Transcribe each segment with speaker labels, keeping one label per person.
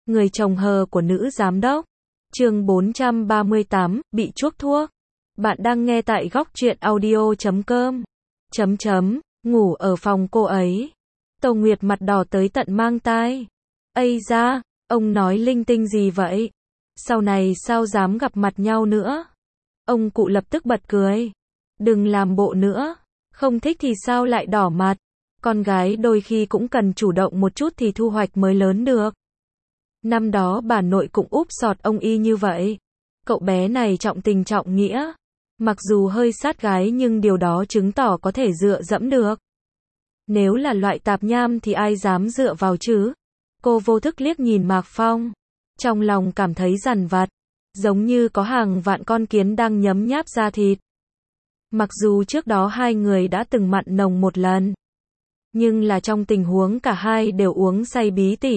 Speaker 1: Người chồng hờ của nữ giám đốc. Chương 438, bị chuốc thuốc. Bạn đang nghe tại góc truyện audio.com. Ngủ ở phòng cô ấy. Tô Nguyệt mặt đỏ tới tận mang tai. Ây da, ông nói linh tinh gì vậy? Sau này sao dám gặp mặt nhau nữa? Ông cụ lập tức bật cười. Đừng làm bộ nữa. Không thích thì sao lại đỏ mặt? Con gái đôi khi cũng cần chủ động một chút thì thu hoạch mới lớn được. Năm đó bà nội cũng úp sọt ông y như vậy. Cậu bé này trọng tình trọng nghĩa. Mặc dù hơi sát gái nhưng điều đó chứng tỏ có thể dựa dẫm được. Nếu là loại tạp nham thì ai dám dựa vào chứ? Cô vô thức liếc nhìn Mạc Phong. Trong lòng cảm thấy dằn vặt. Giống như có hàng vạn con kiến đang nhấm nháp da thịt. Mặc dù trước đó hai người đã từng mặn nồng một lần. Nhưng là trong tình huống cả hai đều uống say bí tỉ.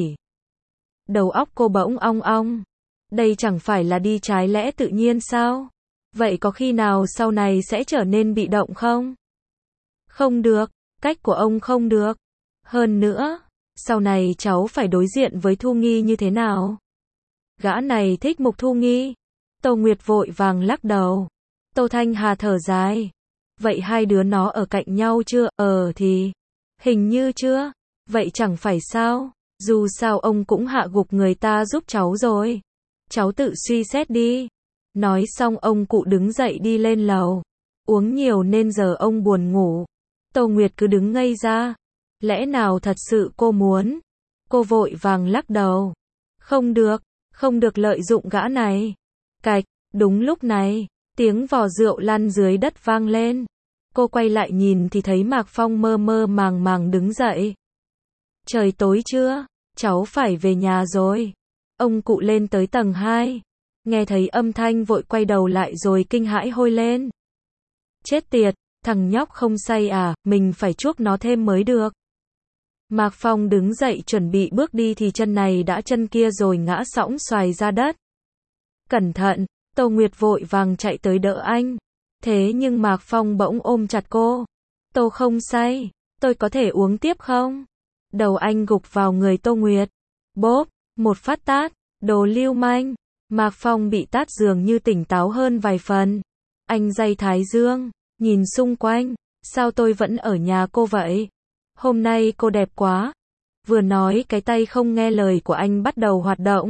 Speaker 1: Đầu óc cô bỗng ong ong. Đây chẳng phải là đi trái lẽ tự nhiên sao? Vậy có khi nào sau này sẽ trở nên bị động không? Không được, cách của ông không được. Hơn nữa, sau này cháu phải đối diện với Thu Nghi như thế nào? Gã này thích Mục Thu Nghi. Tô Nguyệt vội vàng lắc đầu. Tô Thanh Hà thở dài. Vậy hai đứa nó ở cạnh nhau chưa? Thì hình như chưa. Vậy chẳng phải sao? Dù sao ông cũng hạ gục người ta giúp cháu rồi. Cháu tự suy xét đi. Nói xong ông cụ đứng dậy đi lên lầu. Uống nhiều nên giờ ông buồn ngủ. Tô Nguyệt cứ đứng ngây ra. Lẽ nào thật sự cô muốn? Cô vội vàng lắc đầu. Không được lợi dụng gã này. Cạch, đúng lúc này, tiếng vò rượu lăn dưới đất vang lên. Cô quay lại nhìn thì thấy Mạc Phong mơ mơ màng màng đứng dậy. Trời tối chưa? Cháu phải về nhà rồi. Ông cụ lên tới tầng 2. Nghe thấy âm thanh vội quay đầu lại rồi kinh hãi hôi lên. Chết tiệt, thằng nhóc không say à, mình phải chuốc nó thêm mới được. Mạc Phong đứng dậy chuẩn bị bước đi thì chân này đã chân kia rồi ngã sõng xoài ra đất. Cẩn thận, Tô Nguyệt vội vàng chạy tới đỡ anh. Thế nhưng Mạc Phong bỗng ôm chặt cô. Tôi không say, tôi có thể uống tiếp không? Đầu anh gục vào người Tô Nguyệt. Bốp, một phát tát, đồ lưu manh. Mạc Phong bị tát dường như tỉnh táo hơn vài phần. Anh day thái dương, nhìn xung quanh. Sao tôi vẫn ở nhà cô vậy? Hôm nay cô đẹp quá. Vừa nói cái tay không nghe lời của anh bắt đầu hoạt động.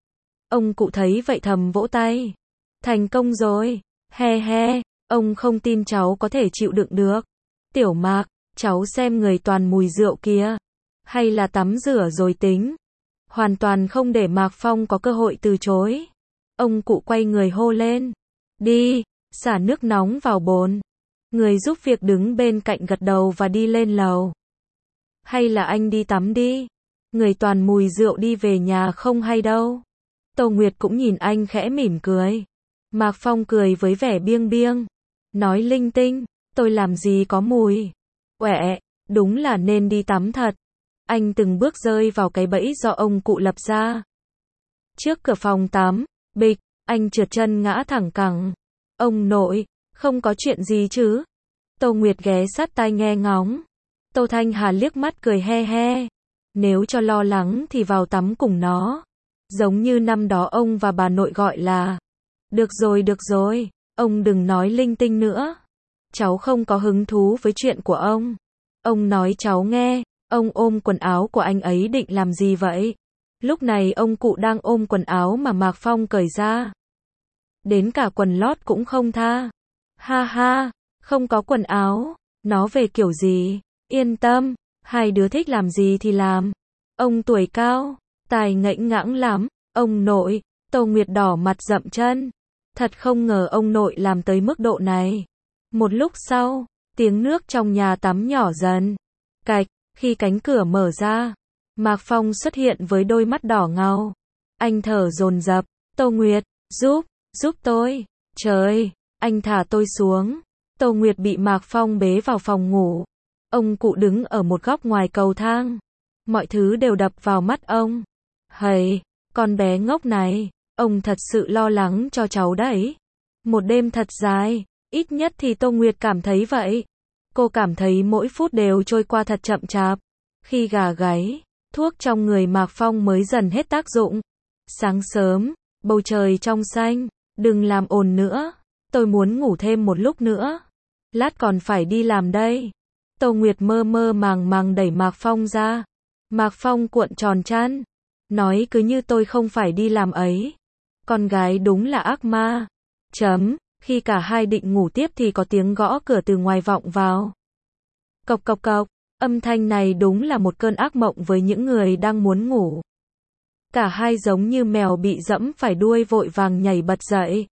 Speaker 1: Ông cụ thấy vậy thầm vỗ tay. Thành công rồi. He he, ông không tin cháu có thể chịu đựng được. Tiểu Mạc, cháu xem người toàn mùi rượu kia. Hay là tắm rửa rồi tính. Hoàn toàn không để Mạc Phong có cơ hội từ chối. Ông cụ quay người hô lên. Đi, xả nước nóng vào bồn. Người giúp việc đứng bên cạnh gật đầu và đi lên lầu. Hay là anh đi tắm đi. Người toàn mùi rượu đi về nhà không hay đâu. Tô Nguyệt cũng nhìn anh khẽ mỉm cười. Mạc Phong cười với vẻ biêng biêng. Nói linh tinh, tôi làm gì có mùi. Uệ, đúng là nên đi tắm thật. Anh từng bước rơi vào cái bẫy do ông cụ lập ra. Trước cửa phòng tắm, bịch, anh trượt chân ngã thẳng cẳng. Ông nội, không có chuyện gì chứ? Tô Nguyệt ghé sát tai nghe ngóng. Tô Thanh Hà liếc mắt cười he he. Nếu cho lo lắng thì vào tắm cùng nó. Giống như năm đó ông và bà nội gọi là. Được rồi, ông đừng nói linh tinh nữa. Cháu không có hứng thú với chuyện của ông. Ông nói cháu nghe, ông ôm quần áo của anh ấy định làm gì vậy? Lúc này ông cụ đang ôm quần áo mà Mạc Phong cởi ra. Đến cả quần lót cũng không tha. Ha ha, không có quần áo, nó về kiểu gì? Yên tâm, hai đứa thích làm gì thì làm. Ông tuổi cao, tài ngãnh ngãng lắm. Ông nội, Tô Nguyệt đỏ mặt dậm chân. Thật không ngờ ông nội làm tới mức độ này. Một lúc sau, tiếng nước trong nhà tắm nhỏ dần. Cạch, khi cánh cửa mở ra, Mạc Phong xuất hiện với đôi mắt đỏ ngầu. Anh thở dồn dập. Tô Nguyệt, giúp tôi. Trời, anh thả tôi xuống. Tô Nguyệt bị Mạc Phong bế vào phòng ngủ. Ông cụ đứng ở một góc ngoài cầu thang. Mọi thứ đều đập vào mắt ông. Hầy, con bé ngốc này, ông thật sự lo lắng cho cháu đấy. Một đêm thật dài, ít nhất thì Tô Nguyệt cảm thấy vậy. Cô cảm thấy mỗi phút đều trôi qua thật chậm chạp. Khi gà gáy, Thuốc trong người Mạc Phong mới dần hết tác dụng. Sáng sớm, bầu trời trong xanh, đừng làm ồn nữa, tôi muốn ngủ thêm một lúc nữa. Lát còn phải đi làm đây. Tô Nguyệt mơ mơ màng màng đẩy Mạc Phong ra. Mạc Phong cuộn tròn chăn, nói cứ như tôi không phải đi làm ấy. Con gái đúng là ác ma. Khi cả hai định ngủ tiếp thì có tiếng gõ cửa từ ngoài vọng vào. Cộc cộc cộc, âm thanh này đúng là một cơn ác mộng với những người đang muốn ngủ. Cả hai giống như mèo bị dẫm phải đuôi vội vàng nhảy bật dậy.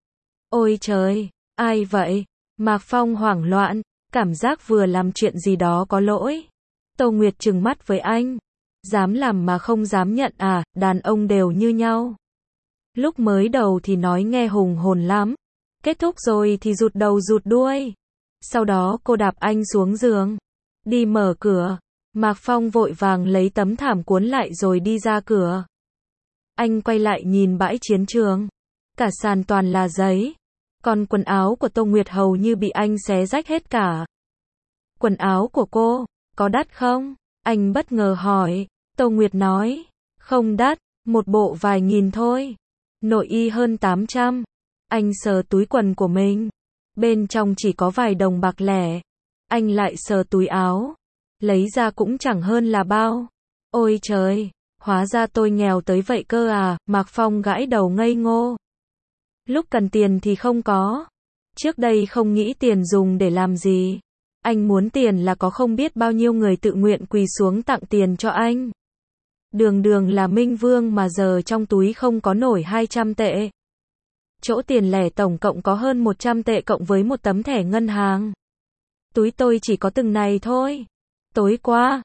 Speaker 1: Ôi trời, ai vậy? Mạc Phong hoảng loạn, cảm giác vừa làm chuyện gì đó có lỗi. Tô Nguyệt trừng mắt với anh. Dám làm mà không dám nhận à, đàn ông đều như nhau. Lúc mới đầu thì nói nghe hùng hồn lắm. Kết thúc rồi thì rụt đầu rụt đuôi. Sau đó cô đạp anh xuống giường. Đi mở cửa. Mạc Phong vội vàng lấy tấm thảm cuốn lại rồi đi ra cửa. Anh quay lại nhìn bãi chiến trường. Cả sàn toàn là giấy. Còn quần áo của Tô Nguyệt hầu như bị anh xé rách hết cả. Quần áo của cô, có đắt không? Anh bất ngờ hỏi. Tô Nguyệt nói. Không đắt, một bộ vài nghìn thôi. Nội y hơn 800. Anh sờ túi quần của mình. Bên trong chỉ có vài đồng bạc lẻ. Anh lại sờ túi áo. Lấy ra cũng chẳng hơn là bao. Ôi trời, hóa ra tôi nghèo tới vậy cơ à, Mạc Phong gãi đầu ngây ngô. Lúc cần tiền thì không có. Trước đây không nghĩ tiền dùng để làm gì. Anh muốn tiền là có không biết bao nhiêu người tự nguyện quỳ xuống tặng tiền cho anh. Đường đường là minh vương mà giờ trong túi không có nổi 200 tệ. Chỗ tiền lẻ tổng cộng có hơn 100 tệ cộng với một tấm thẻ ngân hàng. Túi tôi chỉ có từng này thôi. Tối qua,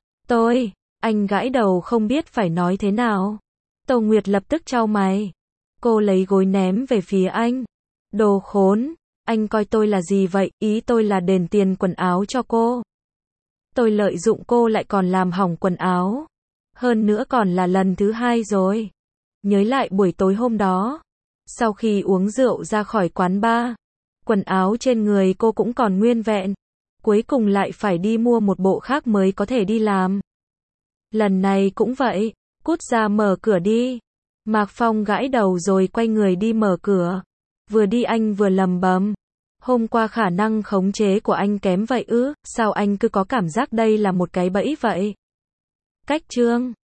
Speaker 1: anh gãi đầu không biết phải nói thế nào. Tô Nguyệt lập tức chau mày. Cô lấy gối ném về phía anh. Đồ khốn, anh coi tôi là gì vậy, ý tôi là đền tiền quần áo cho cô. Tôi lợi dụng cô lại còn làm hỏng quần áo. Hơn nữa còn là lần thứ 2 rồi. Nhớ lại buổi tối hôm đó. Sau khi uống rượu ra khỏi quán bar, quần áo trên người cô cũng còn nguyên vẹn. Cuối cùng lại phải đi mua một bộ khác mới có thể đi làm. Lần này cũng vậy, cút ra mở cửa đi. Mạc Phong gãi đầu rồi quay người đi mở cửa. Vừa đi anh vừa lầm bầm. Hôm qua khả năng khống chế của anh kém vậy ư, sao anh cứ có cảm giác đây là một cái bẫy vậy? Cách chương